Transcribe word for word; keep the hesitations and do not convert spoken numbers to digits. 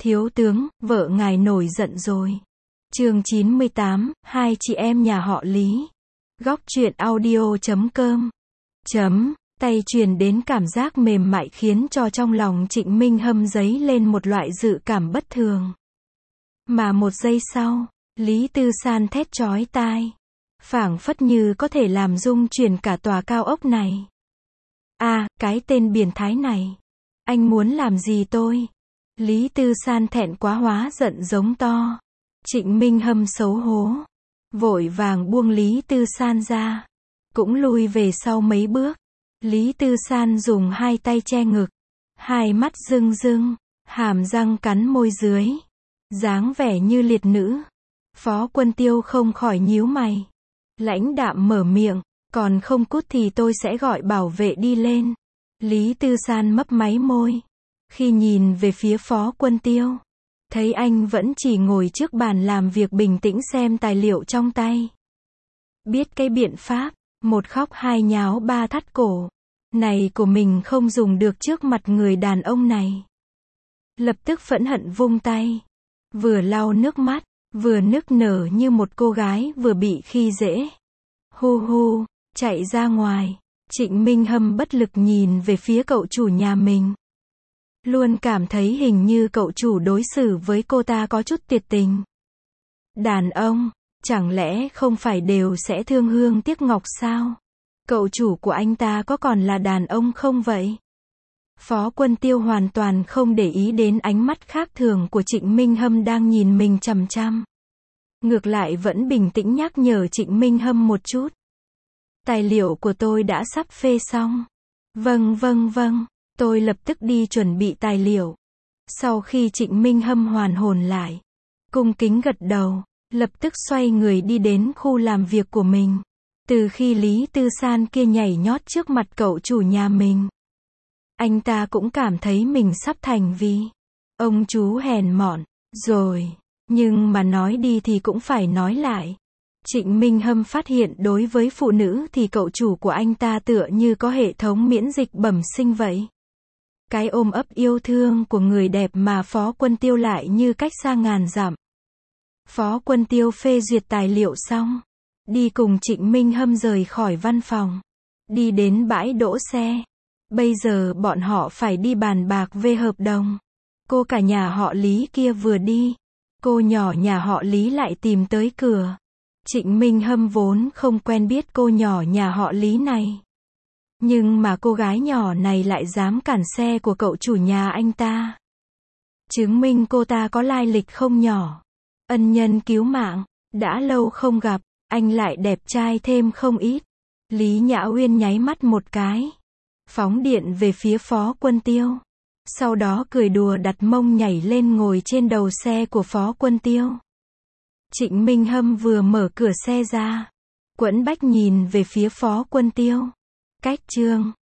Thiếu tướng, vợ ngài nổi giận rồi. Chương chín mươi tám, hai chị em nhà họ Lý. Góc truyện audio chấm com. Chấm, tay truyền đến cảm giác mềm mại khiến cho trong lòng Trịnh Minh Hâm dấy lên một loại dự cảm bất thường. Mà một giây sau, Lý Tư San thét chói tai. Phảng phất như có thể làm rung chuyển cả tòa cao ốc này. À, cái tên biến thái này. Anh muốn làm gì tôi? Lý Tư San thẹn quá hóa giận giống to. Trịnh Minh Hâm xấu hổ. Vội vàng buông Lý Tư San ra. Cũng lùi về sau mấy bước. Lý Tư San dùng hai tay che ngực. Hai mắt rưng rưng. Hàm răng cắn môi dưới. Dáng vẻ như liệt nữ. Phó Quân Tiêu không khỏi nhíu mày. Lãnh đạm mở miệng. Còn không cút thì tôi sẽ gọi bảo vệ đi lên. Lý Tư San mấp máy môi. Khi nhìn về phía Phó Quân Tiêu, thấy anh vẫn chỉ ngồi trước bàn làm việc bình tĩnh xem tài liệu trong tay. Biết cái biện pháp, một khóc hai nháo ba thắt cổ, này của mình không dùng được trước mặt người đàn ông này. Lập tức phẫn hận vung tay, vừa lau nước mắt, vừa nức nở như một cô gái vừa bị khi dễ. Hu hu, chạy ra ngoài, Trịnh Minh Hâm bất lực nhìn về phía cậu chủ nhà mình. Luôn cảm thấy hình như cậu chủ đối xử với cô ta có chút tuyệt tình. Đàn ông, chẳng lẽ không phải đều sẽ thương hương tiếc ngọc sao? Cậu chủ của anh ta có còn là đàn ông không vậy? Phó Quân Tiêu hoàn toàn không để ý đến ánh mắt khác thường của Trịnh Minh Hâm đang nhìn mình chằm chằm. Ngược lại vẫn bình tĩnh nhắc nhở Trịnh Minh Hâm một chút. Tài liệu của tôi đã sắp phê xong. Vâng vâng vâng. Tôi lập tức đi chuẩn bị tài liệu. Sau khi Trịnh Minh Hâm hoàn hồn lại, cung kính gật đầu, lập tức xoay người đi đến khu làm việc của mình. Từ khi Lý Tư San kia nhảy nhót trước mặt cậu chủ nhà mình, anh ta cũng cảm thấy mình sắp thành vì ông chú hèn mọn rồi. Nhưng mà nói đi thì cũng phải nói lại. Trịnh Minh Hâm phát hiện đối với phụ nữ thì cậu chủ của anh ta tựa như có hệ thống miễn dịch bẩm sinh vậy. Cái ôm ấp yêu thương của người đẹp mà Phó Quân Tiêu lại như cách xa ngàn dặm. Phó Quân Tiêu phê duyệt tài liệu xong, đi cùng Trịnh Minh Hâm rời khỏi văn phòng, đi đến bãi đỗ xe. Bây giờ bọn họ phải đi bàn bạc về hợp đồng. Cô cả nhà họ Lý kia vừa đi, cô nhỏ nhà họ Lý lại tìm tới cửa. Trịnh Minh Hâm vốn không quen biết cô nhỏ nhà họ Lý này. Nhưng mà cô gái nhỏ này lại dám cản xe của cậu chủ nhà anh ta. Chứng minh cô ta có lai lịch không nhỏ. Ân nhân cứu mạng, đã lâu không gặp, anh lại đẹp trai thêm không ít. Lý Nhã Uyên nháy mắt một cái. Phóng điện về phía Phó Quân Tiêu. Sau đó cười đùa đặt mông nhảy lên ngồi trên đầu xe của Phó Quân Tiêu. Trịnh Minh Hâm vừa mở cửa xe ra. Quẫn bách nhìn về phía Phó Quân Tiêu. Cách chương